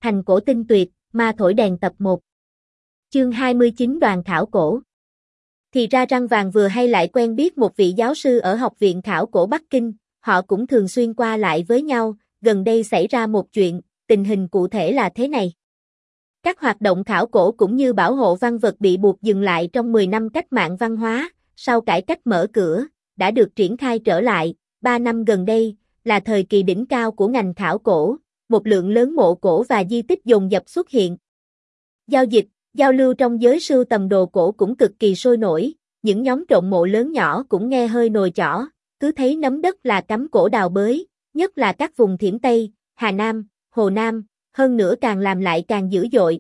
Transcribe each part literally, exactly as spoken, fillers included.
Thành cổ tinh tuyệt, ma thổi đèn tập một. Chương hai mươi chín Đoàn khảo cổ. Thì ra Răng Vàng vừa hay lại quen biết một vị giáo sư ở Học viện Khảo cổ Bắc Kinh, họ cũng thường xuyên qua lại với nhau, gần đây xảy ra một chuyện, tình hình cụ thể là thế này. Các hoạt động khảo cổ cũng như bảo hộ văn vật bị buộc dừng lại trong mười năm cách mạng văn hóa, sau cải cách mở cửa, đã được triển khai trở lại, ba năm gần đây, là thời kỳ đỉnh cao của ngành khảo cổ, một lượng lớn mộ cổ và di tích dồn dập xuất hiện. Giao dịch, giao lưu trong giới sưu tầm đồ cổ cũng cực kỳ sôi nổi, những nhóm trộm mộ lớn nhỏ cũng nghe hơi nồi chỏ, cứ thấy nấm đất là cắm cổ đào bới, nhất là các vùng Thiểm Tây, Hà Nam, Hồ Nam, hơn nữa càng làm lại càng dữ dội.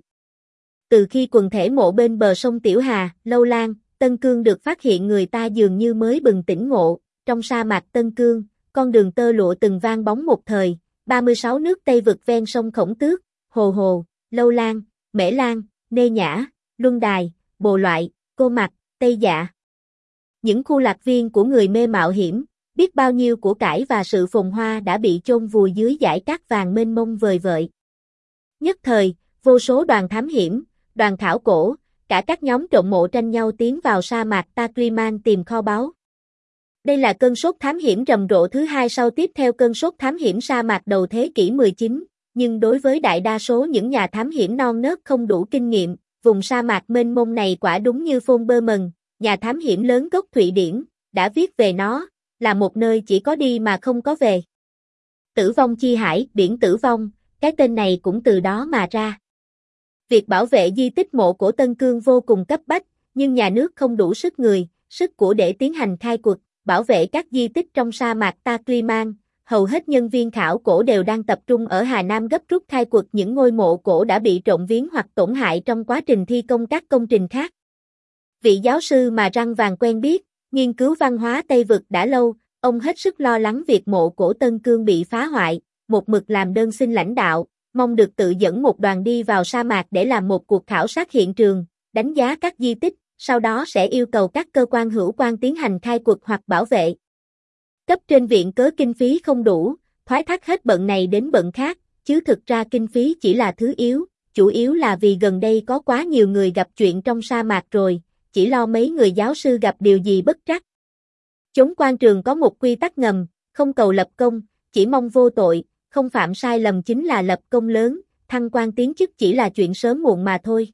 Từ khi quần thể mộ bên bờ sông Tiểu Hà, Lâu Lan, Tân Cương được phát hiện, người ta dường như mới bừng tỉnh ngộ, trong sa mạc Tân Cương, con đường tơ lụa từng vang bóng một thời, ba mươi sáu nước Tây vực ven sông Khổng Tước, Hồ Hồ, Lâu Lan, Mễ Lan, Nê Nhã, Luân Đài, Bồ Loại, Cô Mặc, Tây Dạ. Những khu lạc viên của người mê mạo hiểm, biết bao nhiêu của cải và sự phồn hoa đã bị chôn vùi dưới dải cát vàng mênh mông vời vợi. Nhất thời, vô số đoàn thám hiểm, đoàn khảo cổ, cả các nhóm trộm mộ tranh nhau tiến vào sa mạc Takriman tìm kho báu. Đây là cơn sốt thám hiểm rầm rộ thứ hai sau tiếp theo cơn sốt thám hiểm sa mạc đầu thế kỷ mười chín, nhưng đối với đại đa số những nhà thám hiểm non nớt không đủ kinh nghiệm, vùng sa mạc mênh mông này quả đúng như Von Berman, nhà thám hiểm lớn gốc Thụy Điển, đã viết về nó, là một nơi chỉ có đi mà không có về. Tử vong chi hải, biển tử vong, cái tên này cũng từ đó mà ra. Việc bảo vệ di tích mộ cổ Tân Cương vô cùng cấp bách, nhưng nhà nước không đủ sức người, sức của để tiến hành khai quật, bảo vệ các di tích trong sa mạc Takriman. Hầu hết nhân viên khảo cổ đều đang tập trung ở Hà Nam gấp rút khai quật những ngôi mộ cổ đã bị trộm viếng hoặc tổn hại trong quá trình thi công các công trình khác. Vị giáo sư mà Răng Vàng quen biết, nghiên cứu văn hóa Tây vực đã lâu, ông hết sức lo lắng việc mộ cổ Tân Cương bị phá hoại, một mực làm đơn xin lãnh đạo, mong được tự dẫn một đoàn đi vào sa mạc để làm một cuộc khảo sát hiện trường, đánh giá các di tích, sau đó sẽ yêu cầu các cơ quan hữu quan tiến hành khai quật hoặc bảo vệ. Cấp trên viện cớ kinh phí không đủ, thoái thác hết bận này đến bận khác, chứ thực ra kinh phí chỉ là thứ yếu, chủ yếu là vì gần đây có quá nhiều người gặp chuyện trong sa mạc rồi, chỉ lo mấy người giáo sư gặp điều gì bất trắc. Chốn quan trường có một quy tắc ngầm, không cầu lập công, chỉ mong vô tội, không phạm sai lầm chính là lập công lớn, thăng quan tiến chức chỉ là chuyện sớm muộn mà thôi.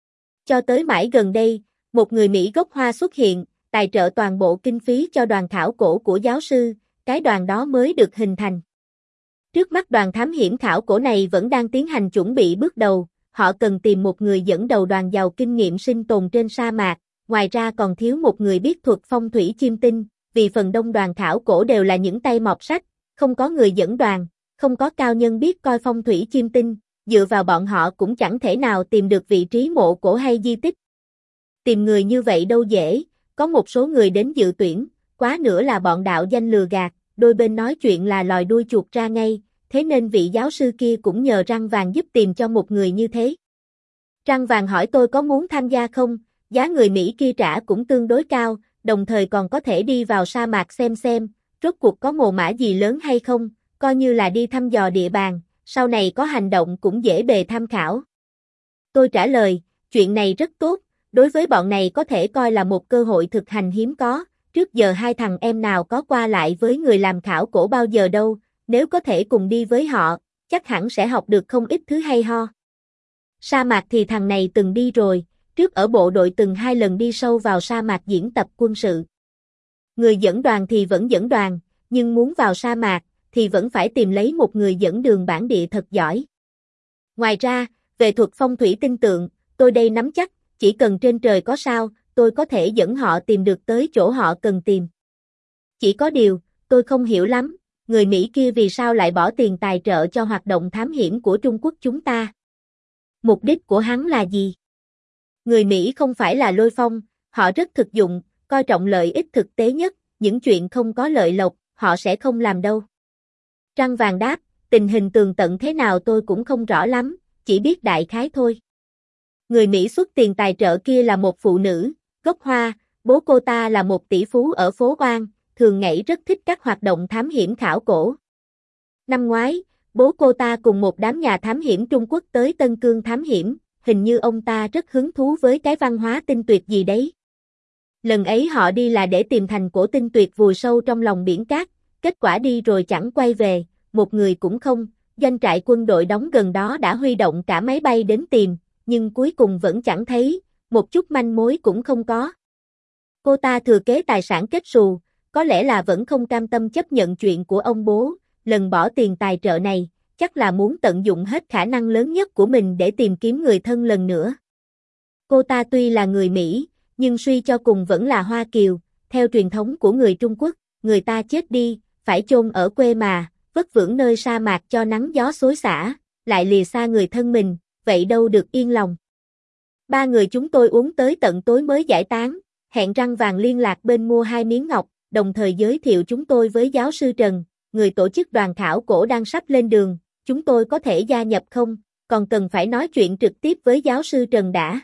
Cho tới mãi gần đây, một người Mỹ gốc Hoa xuất hiện, tài trợ toàn bộ kinh phí cho đoàn khảo cổ của giáo sư, cái đoàn đó mới được hình thành. Trước mắt đoàn thám hiểm khảo cổ này vẫn đang tiến hành chuẩn bị bước đầu, họ cần tìm một người dẫn đầu đoàn giàu kinh nghiệm sinh tồn trên sa mạc, ngoài ra còn thiếu một người biết thuật phong thủy chiêm tinh, vì phần đông đoàn khảo cổ đều là những tay mọt sách, không có người dẫn đoàn, không có cao nhân biết coi phong thủy chiêm tinh, dựa vào bọn họ cũng chẳng thể nào tìm được vị trí mộ cổ hay di tích. Tìm người như vậy đâu dễ, có một số người đến dự tuyển, quá nữa là bọn đạo danh lừa gạt, đôi bên nói chuyện là lòi đuôi chuột ra ngay, thế nên vị giáo sư kia cũng nhờ Răng Vàng giúp tìm cho một người như thế. Răng Vàng hỏi tôi có muốn tham gia không, giá người Mỹ kia trả cũng tương đối cao, đồng thời còn có thể đi vào sa mạc xem xem, rốt cuộc có mồ mả gì lớn hay không, coi như là đi thăm dò địa bàn, sau này có hành động cũng dễ bề tham khảo. Tôi trả lời, chuyện này rất tốt, đối với bọn này có thể coi là một cơ hội thực hành hiếm có, trước giờ hai thằng em nào có qua lại với người làm khảo cổ bao giờ đâu, nếu có thể cùng đi với họ, chắc hẳn sẽ học được không ít thứ hay ho. Sa mạc thì thằng này từng đi rồi, trước ở bộ đội từng hai lần đi sâu vào sa mạc diễn tập quân sự. Người dẫn đoàn thì vẫn dẫn đoàn, nhưng muốn vào sa mạc, thì vẫn phải tìm lấy một người dẫn đường bản địa thật giỏi. Ngoài ra, về thuật phong thủy tinh tượng, tôi đây nắm chắc, chỉ cần trên trời có sao, tôi có thể dẫn họ tìm được tới chỗ họ cần tìm. Chỉ có điều, tôi không hiểu lắm, người Mỹ kia vì sao lại bỏ tiền tài trợ cho hoạt động thám hiểm của Trung Quốc chúng ta? Mục đích của hắn là gì? Người Mỹ không phải là lôi phong, họ rất thực dụng, coi trọng lợi ích thực tế nhất, những chuyện không có lợi lộc, họ sẽ không làm đâu. Răng Vàng đáp, tình hình tường tận thế nào tôi cũng không rõ lắm, chỉ biết đại khái thôi. Người Mỹ xuất tiền tài trợ kia là một phụ nữ, gốc Hoa, bố cô ta là một tỷ phú ở phố Oan, thường ngày rất thích các hoạt động thám hiểm khảo cổ. Năm ngoái, bố cô ta cùng một đám nhà thám hiểm Trung Quốc tới Tân Cương thám hiểm, hình như ông ta rất hứng thú với cái văn hóa tinh tuyệt gì đấy. Lần ấy họ đi là để tìm thành cổ tinh tuyệt vùi sâu trong lòng biển cát, kết quả đi rồi chẳng quay về, một người cũng không, doanh trại quân đội đóng gần đó đã huy động cả máy bay đến tìm, nhưng cuối cùng vẫn chẳng thấy, một chút manh mối cũng không có. Cô ta thừa kế tài sản kết xù, có lẽ là vẫn không cam tâm chấp nhận chuyện của ông bố, lần bỏ tiền tài trợ này, chắc là muốn tận dụng hết khả năng lớn nhất của mình để tìm kiếm người thân lần nữa. Cô ta tuy là người Mỹ, nhưng suy cho cùng vẫn là Hoa Kiều, theo truyền thống của người Trung Quốc, người ta chết đi, phải chôn ở quê mà, vất vưởng nơi sa mạc cho nắng gió xối xả, lại lìa xa người thân mình, vậy đâu được yên lòng. Ba người chúng tôi uống tới tận tối mới giải tán, hẹn răng vàng liên lạc bên mua hai miếng ngọc, đồng thời giới thiệu chúng tôi với giáo sư Trần, người tổ chức đoàn khảo cổ đang sắp lên đường, chúng tôi có thể gia nhập không, còn cần phải nói chuyện trực tiếp với giáo sư Trần đã.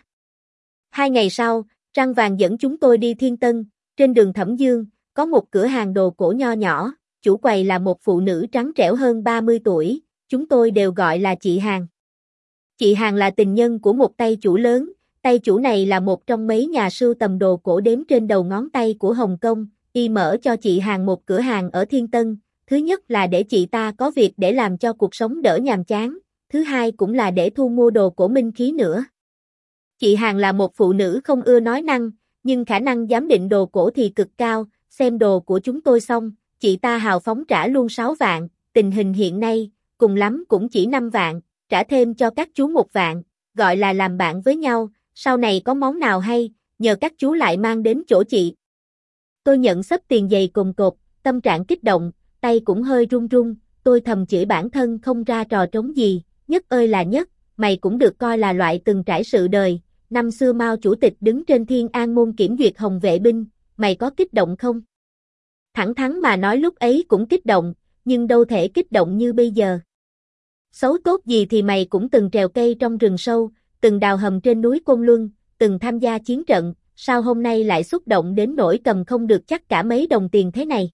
Hai ngày sau, Răng Vàng dẫn chúng tôi đi Thiên Tân, trên đường Thẩm Dương, có một cửa hàng đồ cổ nho nhỏ, chủ quầy là một phụ nữ trắng trẻo hơn ba mươi tuổi, chúng tôi đều gọi là chị Hàng. Chị Hàng là tình nhân của một tay chủ lớn, tay chủ này là một trong mấy nhà sưu tầm đồ cổ đếm trên đầu ngón tay của Hồng Kông, y mở cho chị Hàng một cửa hàng ở Thiên Tân, thứ nhất là để chị ta có việc để làm cho cuộc sống đỡ nhàm chán, thứ hai cũng là để thu mua đồ cổ minh khí nữa. Chị Hàng là một phụ nữ không ưa nói năng, nhưng khả năng giám định đồ cổ thì cực cao, xem đồ của chúng tôi xong, chị ta hào phóng trả luôn sáu vạn, tình hình hiện nay, cùng lắm cũng chỉ năm vạn, trả thêm cho các chú một vạn, gọi là làm bạn với nhau, sau này có món nào hay, nhờ các chú lại mang đến chỗ chị. Tôi nhận xấp tiền dày cồn cột, tâm trạng kích động, tay cũng hơi run run, tôi thầm chửi bản thân không ra trò trống gì, nhất ơi là nhất, mày cũng được coi là loại từng trải sự đời, năm xưa Mao chủ tịch đứng trên Thiên An môn kiểm duyệt Hồng vệ binh, mày có kích động không? Thẳng thắn mà nói lúc ấy cũng kích động, nhưng đâu thể kích động như bây giờ. Xấu tốt gì thì mày cũng từng trèo cây trong rừng sâu, từng đào hầm trên núi Côn Luân, từng tham gia chiến trận, sao hôm nay lại xúc động đến nỗi cầm không được chắc cả mấy đồng tiền thế này?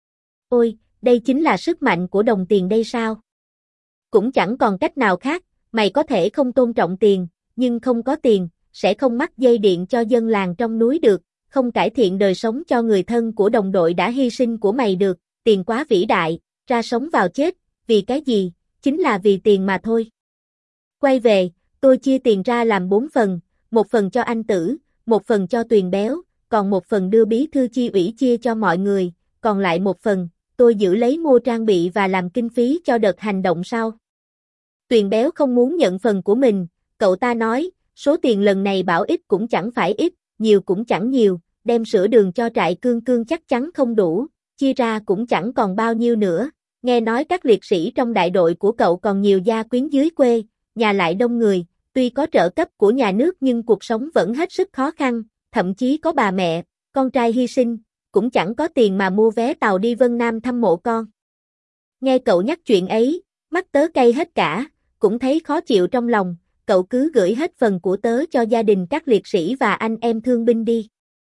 Ôi, đây chính là sức mạnh của đồng tiền đây sao? Cũng chẳng còn cách nào khác, mày có thể không tôn trọng tiền, nhưng không có tiền, sẽ không mắc dây điện cho dân làng trong núi được, không cải thiện đời sống cho người thân của đồng đội đã hy sinh của mày được, tiền quá vĩ đại, ra sống vào chết, vì cái gì, chính là vì tiền mà thôi. Quay về, tôi chia tiền ra làm bốn phần, một phần cho anh Tử, một phần cho Tuyền Béo, còn một phần đưa bí thư chi ủy chia cho mọi người, còn lại một phần, tôi giữ lấy mua trang bị và làm kinh phí cho đợt hành động sau. Tuyền Béo không muốn nhận phần của mình, cậu ta nói, số tiền lần này bảo ít cũng chẳng phải ít, nhiều cũng chẳng nhiều, đem sửa đường cho trại Cương Cương chắc chắn không đủ, chia ra cũng chẳng còn bao nhiêu nữa, nghe nói các liệt sĩ trong đại đội của cậu còn nhiều gia quyến dưới quê, nhà lại đông người, tuy có trợ cấp của nhà nước nhưng cuộc sống vẫn hết sức khó khăn, thậm chí có bà mẹ, con trai hy sinh, cũng chẳng có tiền mà mua vé tàu đi Vân Nam thăm mộ con. Nghe cậu nhắc chuyện ấy, mắt tớ cay hết cả, cũng thấy khó chịu trong lòng, cậu cứ gửi hết phần của tớ cho gia đình các liệt sĩ và anh em thương binh đi.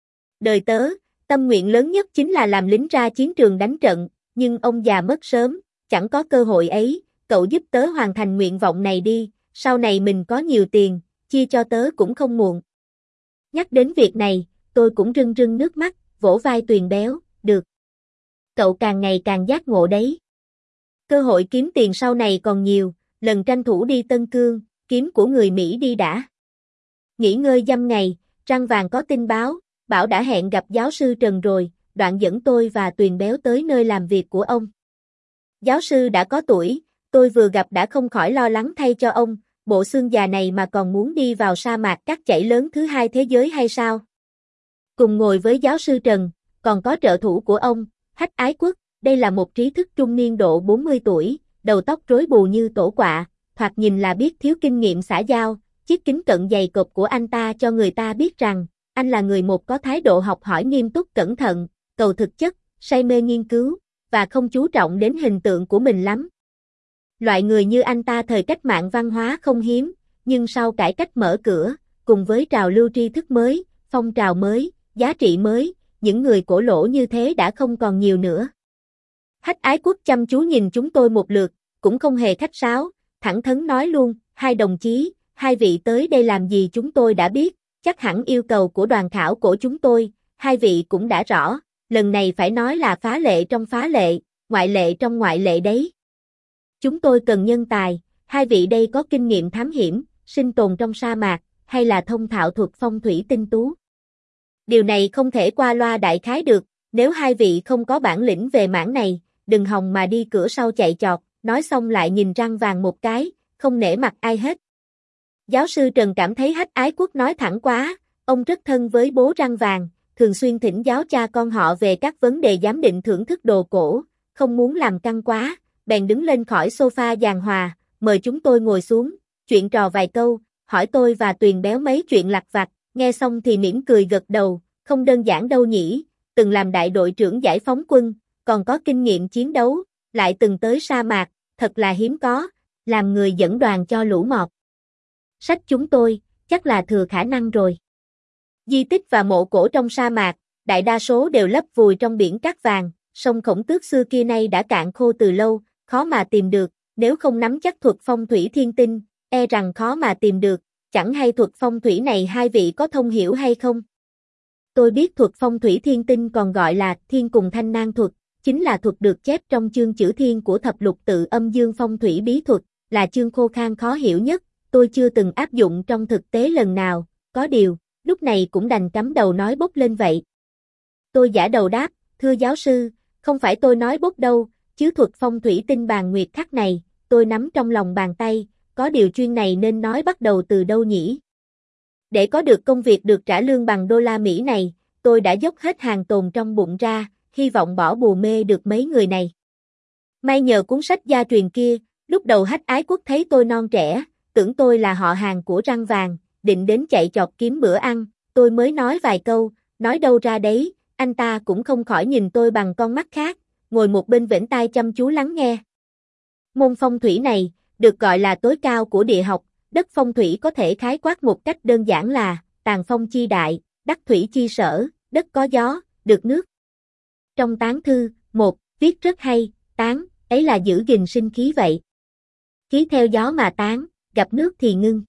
Đời tớ, tâm nguyện lớn nhất chính là làm lính ra chiến trường đánh trận, nhưng ông già mất sớm, chẳng có cơ hội ấy, cậu giúp tớ hoàn thành nguyện vọng này đi, sau này mình có nhiều tiền, chia cho tớ cũng không muộn. Nhắc đến việc này, tôi cũng rưng rưng nước mắt, vỗ vai Tuyền Béo, được. Cậu càng ngày càng giác ngộ đấy. Cơ hội kiếm tiền sau này còn nhiều, lần tranh thủ đi Tân Cương, kiếm của người Mỹ đi đã. Nghỉ ngơi dăm ngày, Răng Vàng có tin báo, bảo đã hẹn gặp giáo sư Trần rồi, đoạn dẫn tôi và Tuyền Béo tới nơi làm việc của ông. Giáo sư đã có tuổi, tôi vừa gặp đã không khỏi lo lắng thay cho ông, bộ xương già này mà còn muốn đi vào sa mạc cát chảy lớn thứ hai thế giới hay sao? Cùng ngồi với giáo sư Trần, còn có trợ thủ của ông, Hách Ái Quốc, đây là một trí thức trung niên độ bốn mươi tuổi, đầu tóc rối bù như tổ quạ, thoạt nhìn là biết thiếu kinh nghiệm xã giao, chiếc kính cận dày cộp của anh ta cho người ta biết rằng, anh là người một có thái độ học hỏi nghiêm túc cẩn thận, cầu thực chất, say mê nghiên cứu, và không chú trọng đến hình tượng của mình lắm. Loại người như anh ta thời cách mạng văn hóa không hiếm, nhưng sau cải cách mở cửa, cùng với trào lưu tri thức mới, phong trào mới, giá trị mới, những người cổ lỗ như thế đã không còn nhiều nữa. Hách Ái Quốc chăm chú nhìn chúng tôi một lượt, cũng không hề khách sáo, thẳng thắn nói luôn, hai đồng chí, hai vị tới đây làm gì chúng tôi đã biết, chắc hẳn yêu cầu của đoàn khảo cổ chúng tôi, hai vị cũng đã rõ, lần này phải nói là phá lệ trong phá lệ, ngoại lệ trong ngoại lệ đấy. Chúng tôi cần nhân tài, hai vị đây có kinh nghiệm thám hiểm, sinh tồn trong sa mạc, hay là thông thạo thuật phong thủy tinh tú. Điều này không thể qua loa đại khái được, nếu hai vị không có bản lĩnh về mảng này, đừng hòng mà đi cửa sau chạy chọt, nói xong lại nhìn Răng Vàng một cái, không nể mặt ai hết. Giáo sư Trần cảm thấy Hách Ái Quốc nói thẳng quá, ông rất thân với bố Răng Vàng, thường xuyên thỉnh giáo cha con họ về các vấn đề giám định thưởng thức đồ cổ, không muốn làm căng quá, bèn đứng lên khỏi sofa giàn hòa, mời chúng tôi ngồi xuống, chuyện trò vài câu, hỏi tôi và Tuyền Béo mấy chuyện lặt vặt, nghe xong thì mỉm cười gật đầu, không đơn giản đâu nhỉ, từng làm đại đội trưởng giải phóng quân, còn có kinh nghiệm chiến đấu, lại từng tới sa mạc, thật là hiếm có, làm người dẫn đoàn cho lũ mọt. Sách chúng tôi, chắc là thừa khả năng rồi. Di tích và mộ cổ trong sa mạc, đại đa số đều lấp vùi trong biển cát vàng, sông Khổng Tước xưa kia nay đã cạn khô từ lâu, khó mà tìm được, nếu không nắm chắc thuật phong thủy thiên tinh, e rằng khó mà tìm được, chẳng hay thuật phong thủy này hai vị có thông hiểu hay không? Tôi biết thuật phong thủy thiên tinh còn gọi là thiên cùng thanh nan thuật, chính là thuật được chép trong chương chữ thiên của thập lục tự âm dương phong thủy bí thuật, là chương khô khan khó hiểu nhất, tôi chưa từng áp dụng trong thực tế lần nào, có điều, lúc này cũng đành cắm đầu nói bốc lên vậy. Tôi giả đầu đáp, thưa giáo sư, không phải tôi nói bốc đâu, chứ thuật phong thủy tinh bàn nguyệt khắc này, tôi nắm trong lòng bàn tay, có điều chuyên này nên nói bắt đầu từ đâu nhỉ? Để có được công việc được trả lương bằng đô la Mỹ này, tôi đã dốc hết hàng tồn trong bụng ra, hy vọng bỏ bùa mê được mấy người này. May nhờ cuốn sách gia truyền kia, lúc đầu Hách Ái Quốc thấy tôi non trẻ, tưởng tôi là họ hàng của Răng Vàng, định đến chạy chọt kiếm bữa ăn, tôi mới nói vài câu, nói đâu ra đấy, anh ta cũng không khỏi nhìn tôi bằng con mắt khác, ngồi một bên vểnh tai chăm chú lắng nghe. Môn phong thủy này, được gọi là tối cao của địa học, đất phong thủy có thể khái quát một cách đơn giản là, tàn phong chi đại, đắc thủy chi sở, đất có gió, được nước. Trong tán thư, một, viết rất hay, tán, ấy là giữ gìn sinh khí vậy. Khí theo gió mà tán, gặp nước thì ngưng.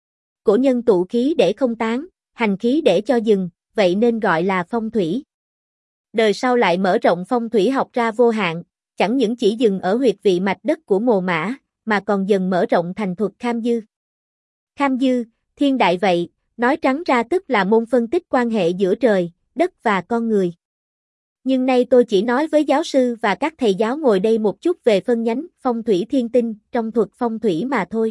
Cổ nhân tụ khí để không tán, hành khí để cho dừng, vậy nên gọi là phong thủy. Đời sau lại mở rộng phong thủy học ra vô hạn, chẳng những chỉ dừng ở huyệt vị mạch đất của mồ mã, mà còn dần mở rộng thành thuật kham dư. Kham dư, thiên đại vậy, nói trắng ra tức là môn phân tích quan hệ giữa trời, đất và con người. Nhưng nay tôi chỉ nói với giáo sư và các thầy giáo ngồi đây một chút về phân nhánh phong thủy thiên tinh trong thuật phong thủy mà thôi.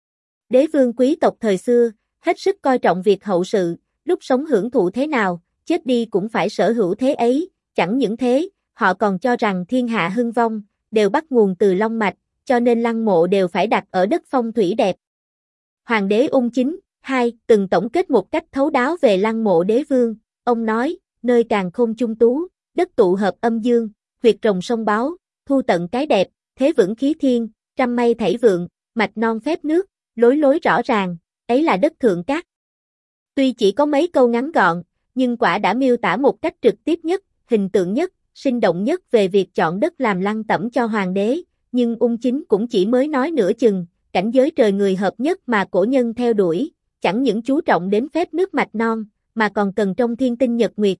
Đế vương quý tộc thời xưa, hết sức coi trọng việc hậu sự, lúc sống hưởng thụ thế nào, chết đi cũng phải sở hữu thế ấy, chẳng những thế, họ còn cho rằng thiên hạ hưng vong, đều bắt nguồn từ long mạch, cho nên lăng mộ đều phải đặt ở đất phong thủy đẹp. Hoàng đế Ung Chính, hai, từng tổng kết một cách thấu đáo về lăng mộ đế vương, ông nói, nơi càn khôn chung tú, đất tụ hợp âm dương, huyệt rồng sông báo, thu tận cái đẹp, thế vững khí thiên, trăm mây thảy vượng, mạch non phép nước, lối lối rõ ràng, ấy là đất thượng cát. Tuy chỉ có mấy câu ngắn gọn, nhưng quả đã miêu tả một cách trực tiếp nhất, hình tượng nhất, sinh động nhất về việc chọn đất làm lăng tẩm cho hoàng đế, nhưng Ung Chính cũng chỉ mới nói nửa chừng, cảnh giới trời người hợp nhất mà cổ nhân theo đuổi, chẳng những chú trọng đến phép nước mạch non, mà còn cần trong thiên tinh nhật nguyệt.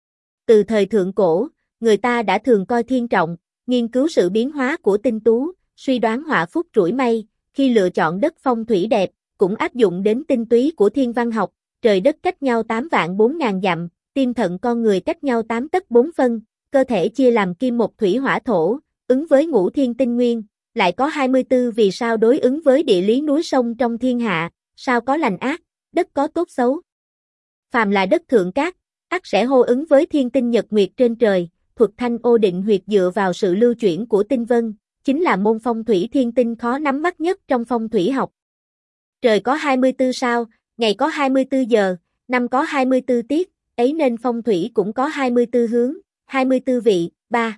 Từ thời thượng cổ, người ta đã thường coi thiên trọng, nghiên cứu sự biến hóa của tinh tú, suy đoán họa phúc rủi may, khi lựa chọn đất phong thủy đẹp, cũng áp dụng đến tinh túy của thiên văn học, trời đất cách nhau tám vạn bốn ngàn dặm, tim thận con người cách nhau tám tấc bốn phân, cơ thể chia làm kim một thủy hỏa thổ, ứng với ngũ thiên tinh nguyên, lại có hai mươi tư vì sao đối ứng với địa lý núi sông trong thiên hạ, sao có lành ác, đất có tốt xấu. Phàm là đất thượng cát, ắt sẽ hô ứng với thiên tinh nhật nguyệt trên trời, thuật thanh ô định huyệt dựa vào sự lưu chuyển của tinh vân, chính là môn phong thủy thiên tinh khó nắm bắt nhất trong phong thủy học. Trời có hai mươi tư sao, ngày có hai mươi tư giờ, năm có hai mươi tư tiết, ấy nên phong thủy cũng có hai mươi tư hướng, hai mươi tư vị, ba.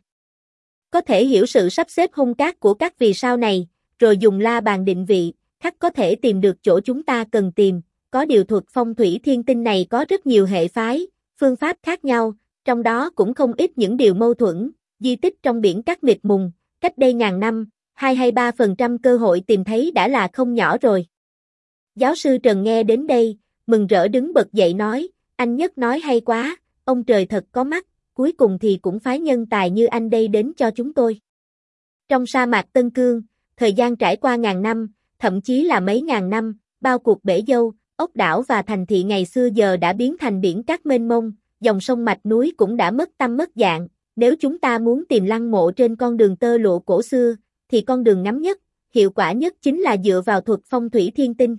Có thể hiểu sự sắp xếp hung cát của các vì sao này, rồi dùng la bàn định vị, khắc có thể tìm được chỗ chúng ta cần tìm, có điều thuật phong thủy thiên tinh này có rất nhiều hệ phái, phương pháp khác nhau, trong đó cũng không ít những điều mâu thuẫn, di tích trong biển cát mịt mùng, cách đây ngàn năm, hai hay ba phần trăm cơ hội tìm thấy đã là không nhỏ rồi. Giáo sư Trần nghe đến đây, mừng rỡ đứng bật dậy nói, anh Nhất nói hay quá, ông trời thật có mắt, cuối cùng thì cũng phái nhân tài như anh đây đến cho chúng tôi. Trong sa mạc Tân Cương, thời gian trải qua ngàn năm, thậm chí là mấy ngàn năm, bao cuộc bể dâu, ốc đảo và thành thị ngày xưa giờ đã biến thành biển cát mênh mông, dòng sông mạch núi cũng đã mất tăm mất dạng. Nếu chúng ta muốn tìm lăng mộ trên con đường tơ lụa cổ xưa, thì con đường ngắn nhất, hiệu quả nhất chính là dựa vào thuật phong thủy thiên tinh.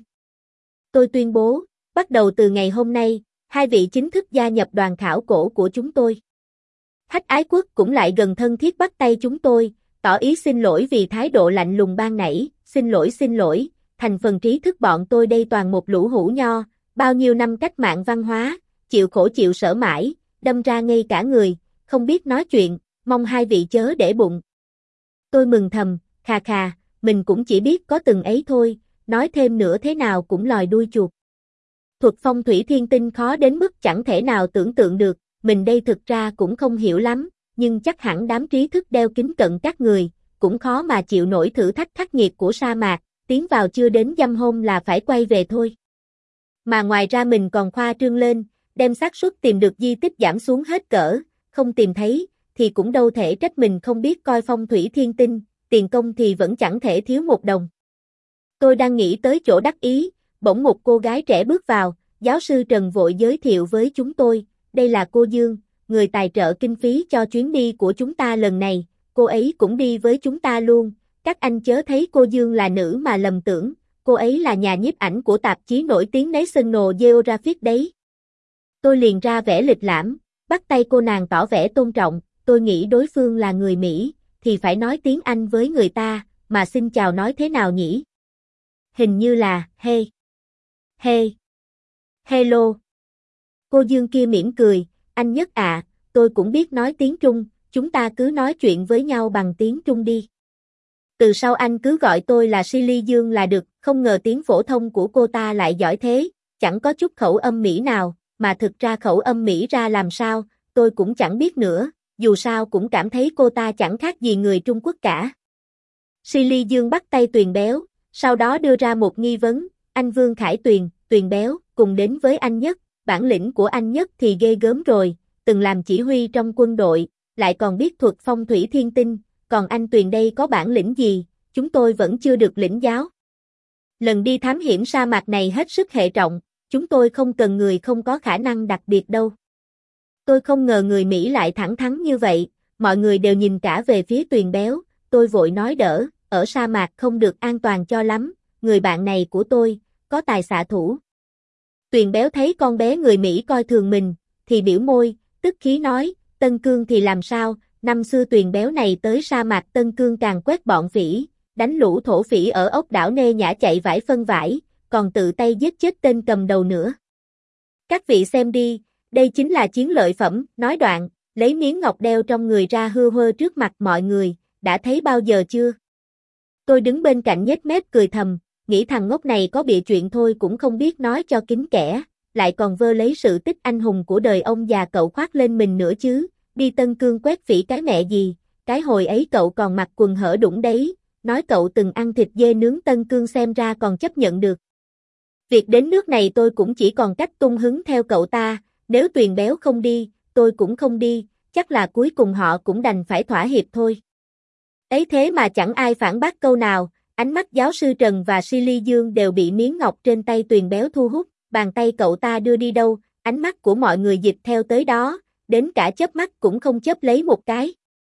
Tôi tuyên bố, bắt đầu từ ngày hôm nay, hai vị chính thức gia nhập đoàn khảo cổ của chúng tôi. Hách Ái Quốc cũng lại gần thân thiết bắt tay chúng tôi, tỏ ý xin lỗi vì thái độ lạnh lùng ban nãy, xin lỗi xin lỗi, thành phần trí thức bọn tôi đây toàn một lũ hũ nho, bao nhiêu năm cách mạng văn hóa, chịu khổ chịu sở mãi, đâm ra ngây cả người, không biết nói chuyện, mong hai vị chớ để bụng. Tôi mừng thầm, khà khà, mình cũng chỉ biết có từng ấy thôi, nói thêm nữa thế nào cũng lòi đuôi chuột. Thuật phong thủy thiên tinh khó đến mức chẳng thể nào tưởng tượng được, mình đây thực ra cũng không hiểu lắm, nhưng chắc hẳn đám trí thức đeo kính cận các người, cũng khó mà chịu nổi thử thách khắc nghiệt của sa mạc, tiến vào chưa đến dăm hôm là phải quay về thôi. Mà ngoài ra mình còn khoa trương lên, đem xác suất tìm được di tích giảm xuống hết cỡ, không tìm thấy, thì cũng đâu thể trách mình không biết coi phong thủy thiên tinh, tiền công thì vẫn chẳng thể thiếu một đồng. Tôi đang nghĩ tới chỗ đắc ý, bỗng một cô gái trẻ bước vào, giáo sư Trần vội giới thiệu với chúng tôi, đây là cô Dương, người tài trợ kinh phí cho chuyến đi của chúng ta lần này, cô ấy cũng đi với chúng ta luôn, các anh chớ thấy cô Dương là nữ mà lầm tưởng, cô ấy là nhà nhiếp ảnh của tạp chí nổi tiếng National Geographic đấy. Tôi liền ra vẻ lịch lãm, bắt tay cô nàng tỏ vẻ tôn trọng, tôi nghĩ đối phương là người Mỹ, thì phải nói tiếng Anh với người ta, mà xin chào nói thế nào nhỉ? Hình như là, hey, hey, hello. Cô Dương kia mỉm cười, anh Nhất ạ, à, tôi cũng biết nói tiếng Trung, chúng ta cứ nói chuyện với nhau bằng tiếng Trung đi. Từ sau anh cứ gọi tôi là Silly Dương là được, không ngờ tiếng phổ thông của cô ta lại giỏi thế, chẳng có chút khẩu âm Mỹ nào, mà thực ra khẩu âm Mỹ ra làm sao, tôi cũng chẳng biết nữa, dù sao cũng cảm thấy cô ta chẳng khác gì người Trung Quốc cả. Silly Dương bắt tay Tuyền Béo, sau đó đưa ra một nghi vấn, anh Vương Khải Tuyền, Tuyền Béo, cùng đến với anh Nhất, bản lĩnh của anh Nhất thì ghê gớm rồi, từng làm chỉ huy trong quân đội, lại còn biết thuật phong thủy thiên tinh, còn anh Tuyền đây có bản lĩnh gì, chúng tôi vẫn chưa được lĩnh giáo. Lần đi thám hiểm sa mạc này hết sức hệ trọng, chúng tôi không cần người không có khả năng đặc biệt đâu. Tôi không ngờ người Mỹ lại thẳng thắn như vậy, mọi người đều nhìn cả về phía Tuyền Béo, tôi vội nói đỡ, ở sa mạc không được an toàn cho lắm, người bạn này của tôi, có tài xạ thủ. Tuyền Béo thấy con bé người Mỹ coi thường mình, thì biểu môi, tức khí nói, Tân Cương thì làm sao, năm xưa Tuyền Béo này tới sa mạc Tân Cương càng quét bọn phỉ, đánh lũ thổ phỉ ở ốc đảo Nê Nhã chạy vải phân vải, còn tự tay giết chết tên cầm đầu nữa. Các vị xem đi, đây chính là chiến lợi phẩm, nói đoạn, lấy miếng ngọc đeo trong người ra hơ hơ trước mặt mọi người, đã thấy bao giờ chưa? Tôi đứng bên cạnh nhếch mép cười thầm, nghĩ thằng ngốc này có bịa chuyện thôi cũng không biết nói cho kín kẽ, lại còn vơ lấy sự tích anh hùng của đời ông già cậu khoác lên mình nữa chứ, đi Tân Cương quét phỉ cái mẹ gì, cái hồi ấy cậu còn mặc quần hở đũng đấy, nói cậu từng ăn thịt dê nướng Tân Cương xem ra còn chấp nhận được. Việc đến nước này tôi cũng chỉ còn cách tung hứng theo cậu ta, nếu Tuyền Béo không đi, tôi cũng không đi, chắc là cuối cùng họ cũng đành phải thỏa hiệp thôi. Ấy thế mà chẳng ai phản bác câu nào, ánh mắt giáo sư Trần và Silly Dương đều bị miếng ngọc trên tay Tuyền Béo thu hút, bàn tay cậu ta đưa đi đâu, ánh mắt của mọi người dịch theo tới đó, đến cả chớp mắt cũng không chớp lấy một cái.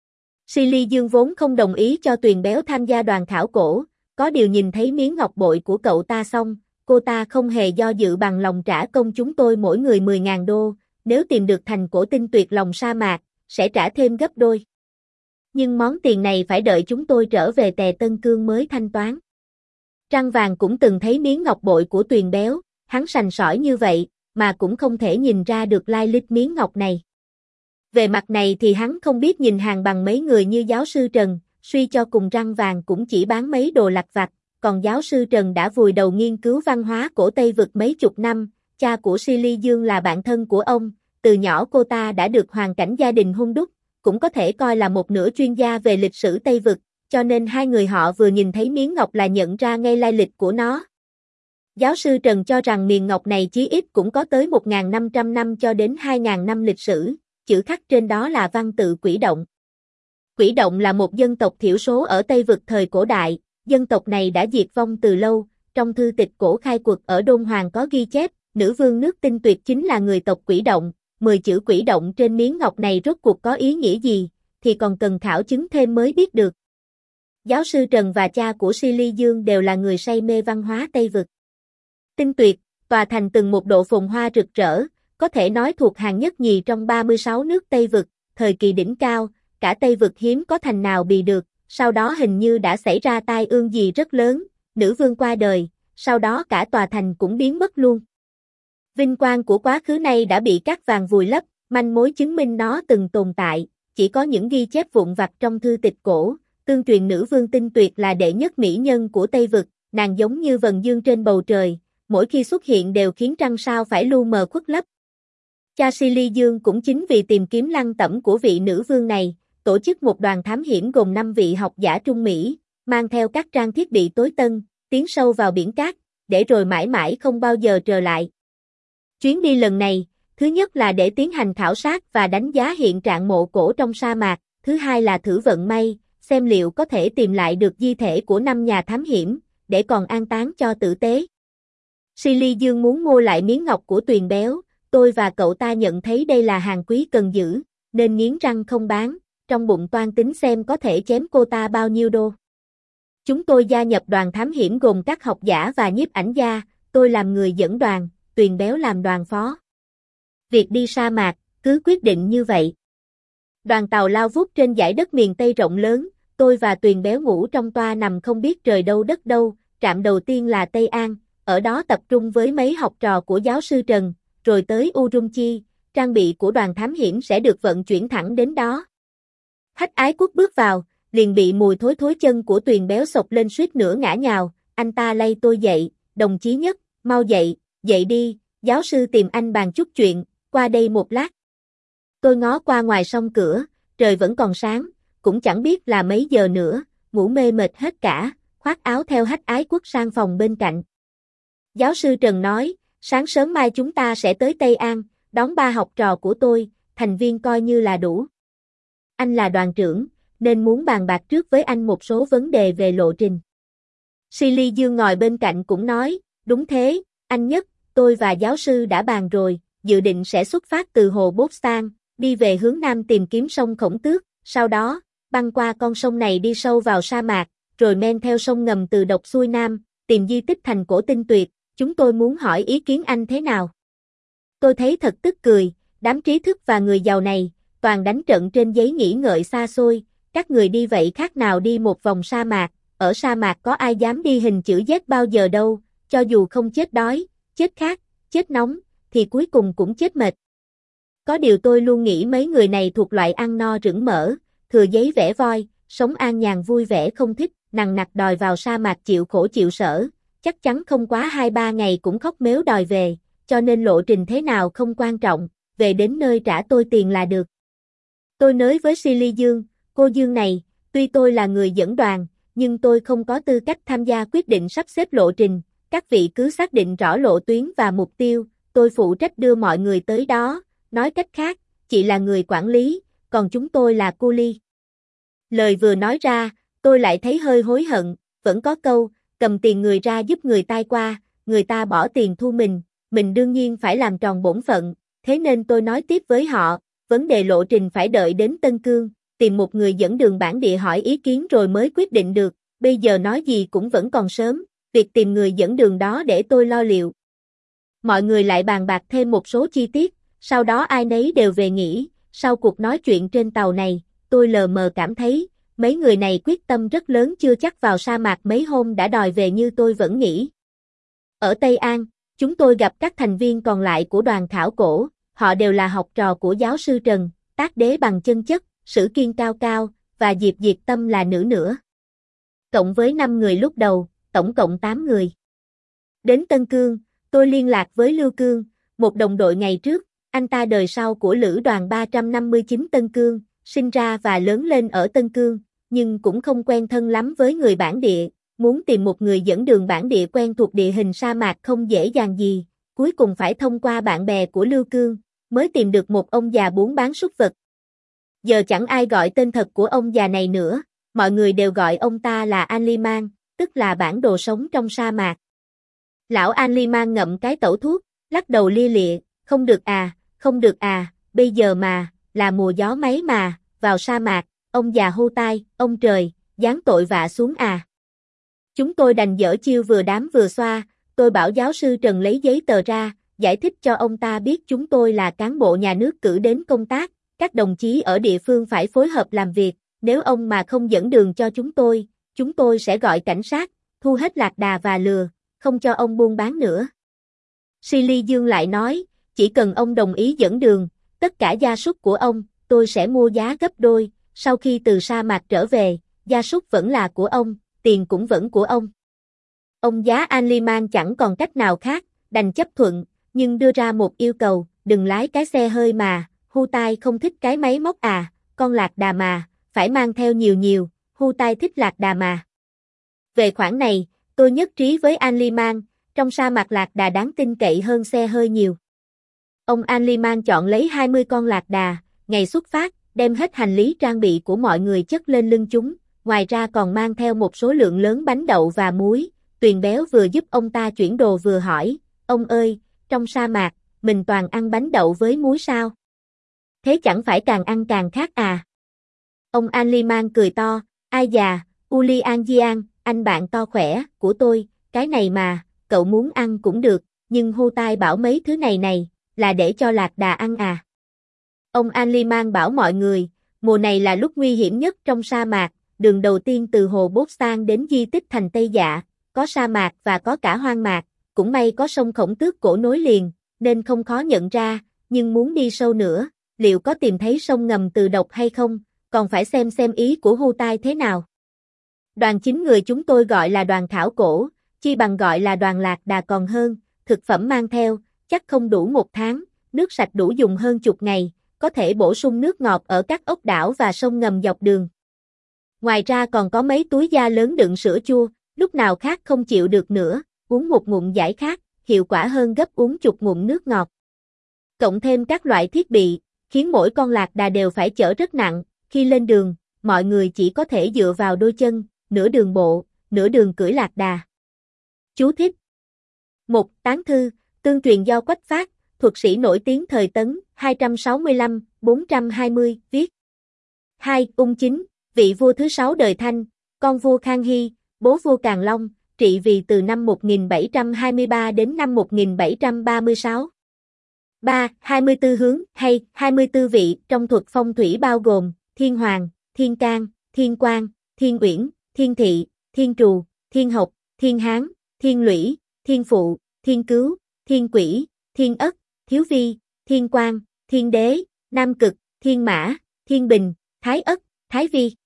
Silly Dương vốn không đồng ý cho Tuyền Béo tham gia đoàn khảo cổ, có điều nhìn thấy miếng ngọc bội của cậu ta xong, cô ta không hề do dự bằng lòng trả công chúng tôi mỗi người mười ngàn đô, nếu tìm được thành cổ tinh tuyệt lòng sa mạc, sẽ trả thêm gấp đôi. Nhưng món tiền này phải đợi chúng tôi trở về Tề Tân Cương mới thanh toán. Trăng Vàng cũng từng thấy miếng ngọc bội của Tuyền Béo, hắn sành sỏi như vậy, mà cũng không thể nhìn ra được lai lịch miếng ngọc này. Về mặt này thì hắn không biết nhìn hàng bằng mấy người như giáo sư Trần, suy cho cùng Trăng Vàng cũng chỉ bán mấy đồ lặt vặt, còn giáo sư Trần đã vùi đầu nghiên cứu văn hóa cổ Tây vực mấy chục năm, cha của Silly Dương là bạn thân của ông, từ nhỏ cô ta đã được hoàn cảnh gia đình hung đúc, cũng có thể coi là một nửa chuyên gia về lịch sử Tây vực, cho nên hai người họ vừa nhìn thấy miếng ngọc là nhận ra ngay lai lịch của nó. Giáo sư Trần cho rằng miền ngọc này chí ít cũng có tới một nghìn năm trăm năm cho đến hai nghìn năm lịch sử, chữ khắc trên đó là văn tự Quỷ Động. Quỷ Động là một dân tộc thiểu số ở Tây Vực thời cổ đại, dân tộc này đã diệt vong từ lâu, trong thư tịch cổ khai quật ở Đôn Hoàng có ghi chép, nữ vương nước Tinh Tuyệt chính là người tộc Quỷ Động, mười chữ Quỷ Động trên miếng ngọc này rốt cuộc có ý nghĩa gì, thì còn cần khảo chứng thêm mới biết được. Giáo sư Trần và cha của Si Ly Dương đều là người say mê văn hóa Tây Vực. Tinh Tuyệt, tòa thành từng một độ phồn hoa rực rỡ, có thể nói thuộc hàng nhất nhì trong ba mươi sáu nước Tây Vực, thời kỳ đỉnh cao, cả Tây Vực hiếm có thành nào bì được, sau đó hình như đã xảy ra tai ương gì rất lớn, nữ vương qua đời, sau đó cả tòa thành cũng biến mất luôn. Vinh quang của quá khứ này đã bị cát vàng vùi lấp, manh mối chứng minh nó từng tồn tại, chỉ có những ghi chép vụn vặt trong thư tịch cổ, tương truyền nữ vương Tinh Tuyệt là đệ nhất mỹ nhân của Tây Vực, nàng giống như vầng dương trên bầu trời, mỗi khi xuất hiện đều khiến trăng sao phải lu mờ khuất lấp. Cha Si Ly Dương cũng chính vì tìm kiếm lăng tẩm của vị nữ vương này, tổ chức một đoàn thám hiểm gồm năm vị học giả Trung Mỹ, mang theo các trang thiết bị tối tân, tiến sâu vào biển cát, để rồi mãi mãi không bao giờ trở lại. Chuyến đi lần này, thứ nhất là để tiến hành khảo sát và đánh giá hiện trạng mộ cổ trong sa mạc, thứ hai là thử vận may, xem liệu có thể tìm lại được di thể của năm nhà thám hiểm, để còn an táng cho tử tế. Si Ly Dương muốn mua lại miếng ngọc của Tuyền Béo, tôi và cậu ta nhận thấy đây là hàng quý cần giữ, nên nghiến răng không bán, trong bụng toan tính xem có thể chém cô ta bao nhiêu đô. Chúng tôi gia nhập đoàn thám hiểm gồm các học giả và nhiếp ảnh gia, tôi làm người dẫn đoàn, Tuyền Béo làm đoàn phó. Việc đi sa mạc, cứ quyết định như vậy. Đoàn tàu lao vút trên dải đất miền Tây rộng lớn, tôi và Tuyền Béo ngủ trong toa nằm không biết trời đâu đất đâu, trạm đầu tiên là Tây An, ở đó tập trung với mấy học trò của giáo sư Trần, rồi tới Urumqi, trang bị của đoàn thám hiểm sẽ được vận chuyển thẳng đến đó. Hách Ái Quốc bước vào, liền bị mùi thối thối chân của Tuyền Béo sộc lên suýt nữa ngã nhào, anh ta lay tôi dậy, đồng chí Nhất, mau dậy, dậy đi, giáo sư tìm anh bàn chút chuyện, qua đây một lát. Tôi ngó qua ngoài song cửa, trời vẫn còn sáng, cũng chẳng biết là mấy giờ nữa, ngủ mê mệt hết cả, khoác áo theo Hách Ái Quốc sang phòng bên cạnh. Giáo sư Trần nói, sáng sớm mai chúng ta sẽ tới Tây An, đón ba học trò của tôi, thành viên coi như là đủ. Anh là đoàn trưởng, nên muốn bàn bạc trước với anh một số vấn đề về lộ trình. Si Ly Dương ngồi bên cạnh cũng nói, đúng thế, anh Nhất, tôi và giáo sư đã bàn rồi, dự định sẽ xuất phát từ hồ Bốt Stan, đi về hướng nam tìm kiếm sông Khổng Tước, sau đó, băng qua con sông này đi sâu vào sa mạc, rồi men theo sông ngầm từ Độc xuôi nam, tìm di tích thành cổ Tinh Tuyệt, chúng tôi muốn hỏi ý kiến anh thế nào. Tôi thấy thật tức cười, đám trí thức và người giàu này, toàn đánh trận trên giấy nghĩ ngợi xa xôi, các người đi vậy khác nào đi một vòng sa mạc, ở sa mạc có ai dám đi hình chữ Z bao giờ đâu, cho dù không chết đói, chết khát, chết nóng, thì cuối cùng cũng chết mệt. Có điều tôi luôn nghĩ mấy người này thuộc loại ăn no rửng mỡ, thừa giấy vẽ voi, sống an nhàn vui vẻ không thích, nằng nặc đòi vào sa mạc chịu khổ chịu sở, chắc chắn không quá hai ba ngày cũng khóc mếu đòi về, cho nên lộ trình thế nào không quan trọng, về đến nơi trả tôi tiền là được. Tôi nói với Si Ly Dương, cô Dương này, tuy tôi là người dẫn đoàn, nhưng tôi không có tư cách tham gia quyết định sắp xếp lộ trình, các vị cứ xác định rõ lộ tuyến và mục tiêu, tôi phụ trách đưa mọi người tới đó, nói cách khác, chị là người quản lý, còn chúng tôi là cu li. Lời vừa nói ra, tôi lại thấy hơi hối hận, vẫn có câu, cầm tiền người ra giúp người tai qua, người ta bỏ tiền thu mình, mình đương nhiên phải làm tròn bổn phận, thế nên tôi nói tiếp với họ, vấn đề lộ trình phải đợi đến Tân Cương, tìm một người dẫn đường bản địa hỏi ý kiến rồi mới quyết định được, bây giờ nói gì cũng vẫn còn sớm, việc tìm người dẫn đường đó để tôi lo liệu. Mọi người lại bàn bạc thêm một số chi tiết, sau đó ai nấy đều về nghỉ, sau cuộc nói chuyện trên tàu này, tôi lờ mờ cảm thấy, mấy người này quyết tâm rất lớn chưa chắc vào sa mạc mấy hôm đã đòi về như tôi vẫn nghĩ. Ở Tây An, chúng tôi gặp các thành viên còn lại của đoàn khảo cổ, họ đều là học trò của giáo sư Trần, Tác Đế bằng chân chất, Sử Kiên cao cao, và Diệp Diệt Tâm là nữ nữa. Cộng với năm người lúc đầu, tổng cộng tám người. Đến Tân Cương, tôi liên lạc với Lưu Cương, một đồng đội ngày trước, anh ta đời sau của lữ đoàn ba trăm năm mươi chín Tân Cương, sinh ra và lớn lên ở Tân Cương, nhưng cũng không quen thân lắm với người bản địa, muốn tìm một người dẫn đường bản địa quen thuộc địa hình sa mạc không dễ dàng gì, cuối cùng phải thông qua bạn bè của Lưu Cương, mới tìm được một ông già buôn bán súc vật. Giờ chẳng ai gọi tên thật của ông già này nữa, mọi người đều gọi ông ta là An-li-man, tức là bản đồ sống trong sa mạc. Lão An-li-man ngậm cái tẩu thuốc, lắc đầu lia lịa, không được à, không được à, bây giờ mà, là mùa gió mấy mà, vào sa mạc, ông già hô tai, ông trời, giáng tội vạ xuống à. Chúng tôi đành dở chiêu vừa đám vừa xoa, tôi bảo giáo sư Trần lấy giấy tờ ra, giải thích cho ông ta biết chúng tôi là cán bộ nhà nước cử đến công tác, các đồng chí ở địa phương phải phối hợp làm việc, nếu ông mà không dẫn đường cho chúng tôi, chúng tôi sẽ gọi cảnh sát, thu hết lạc đà và lừa, không cho ông buôn bán nữa. Silly Dương lại nói, chỉ cần ông đồng ý dẫn đường, tất cả gia súc của ông, tôi sẽ mua giá gấp đôi, sau khi từ sa mạc trở về, gia súc vẫn là của ông, tiền cũng vẫn của ông. Ông giá An-li-man chẳng còn cách nào khác, đành chấp thuận, nhưng đưa ra một yêu cầu, đừng lái cái xe hơi mà, Hu Tai không thích cái máy móc à, con lạc đà mà, phải mang theo nhiều nhiều, Hu Tai thích lạc đà mà. Về khoản này, tôi nhất trí với An-li-man, trong sa mạc lạc đà đáng tin cậy hơn xe hơi nhiều. Ông An-li-man chọn lấy hai mươi con lạc đà, ngày xuất phát, đem hết hành lý trang bị của mọi người chất lên lưng chúng, ngoài ra còn mang theo một số lượng lớn bánh đậu và muối. Tuyền Béo vừa giúp ông ta chuyển đồ vừa hỏi, ông ơi, trong sa mạc, mình toàn ăn bánh đậu với muối sao? Thế chẳng phải càng ăn càng khác à? Ông An-li-man cười to, ai già, Uli An Giang, anh bạn to khỏe, của tôi, cái này mà, cậu muốn ăn cũng được, nhưng Hu Tai bảo mấy thứ này này, là để cho lạc đà ăn à? Ông An-li-man bảo mọi người, mùa này là lúc nguy hiểm nhất trong sa mạc, đường đầu tiên từ hồ Bốt Sang đến di tích thành Tây Dạ, có sa mạc và có cả hoang mạc, cũng may có sông Khổng Tước Cổ nối liền, nên không khó nhận ra, nhưng muốn đi sâu nữa, liệu có tìm thấy sông ngầm từ độc hay không, còn phải xem xem ý của Hu Tai thế nào. Đoàn chín người chúng tôi gọi là đoàn khảo cổ, chi bằng gọi là đoàn lạc đà còn hơn, thực phẩm mang theo, chắc không đủ một tháng, nước sạch đủ dùng hơn chục ngày, có thể bổ sung nước ngọt ở các ốc đảo và sông ngầm dọc đường. Ngoài ra còn có mấy túi da lớn đựng sữa chua, lúc nào khát không chịu được nữa, uống một ngụm giải khát, hiệu quả hơn gấp uống chục ngụm nước ngọt. Cộng thêm các loại thiết bị, khiến mỗi con lạc đà đều phải chở rất nặng, khi lên đường, mọi người chỉ có thể dựa vào đôi chân, nửa đường bộ, nửa đường cưỡi lạc đà. Chú thích. một. Tán thư, tương truyền do Quách Phát, thuật sĩ nổi tiếng thời Tấn, hai trăm sáu mươi lăm đến bốn trăm hai mươi, viết. hai. Ung Chính, vị vua thứ sáu đời Thanh, con vua Khang Hy, bố vua Càn Long, trị vì từ năm một nghìn bảy trăm hai mươi ba đến năm một nghìn bảy trăm ba mươi sáu. ba. hai mươi tư hướng hay hai mươi tư vị trong thuật phong thủy bao gồm Thiên Hoàng, Thiên Can, Thiên Quang, Thiên Uyển, Thiên Thị, Thiên Trù, Thiên Học, Thiên Hán, Thiên Lũy, Thiên Phụ, Thiên Cứu, Thiên Quỷ, Thiên Ất, Thiếu Vi, Thiên Quang, Thiên Đế, Nam Cực, Thiên Mã, Thiên Bình, Thái Ất, Thái Vi.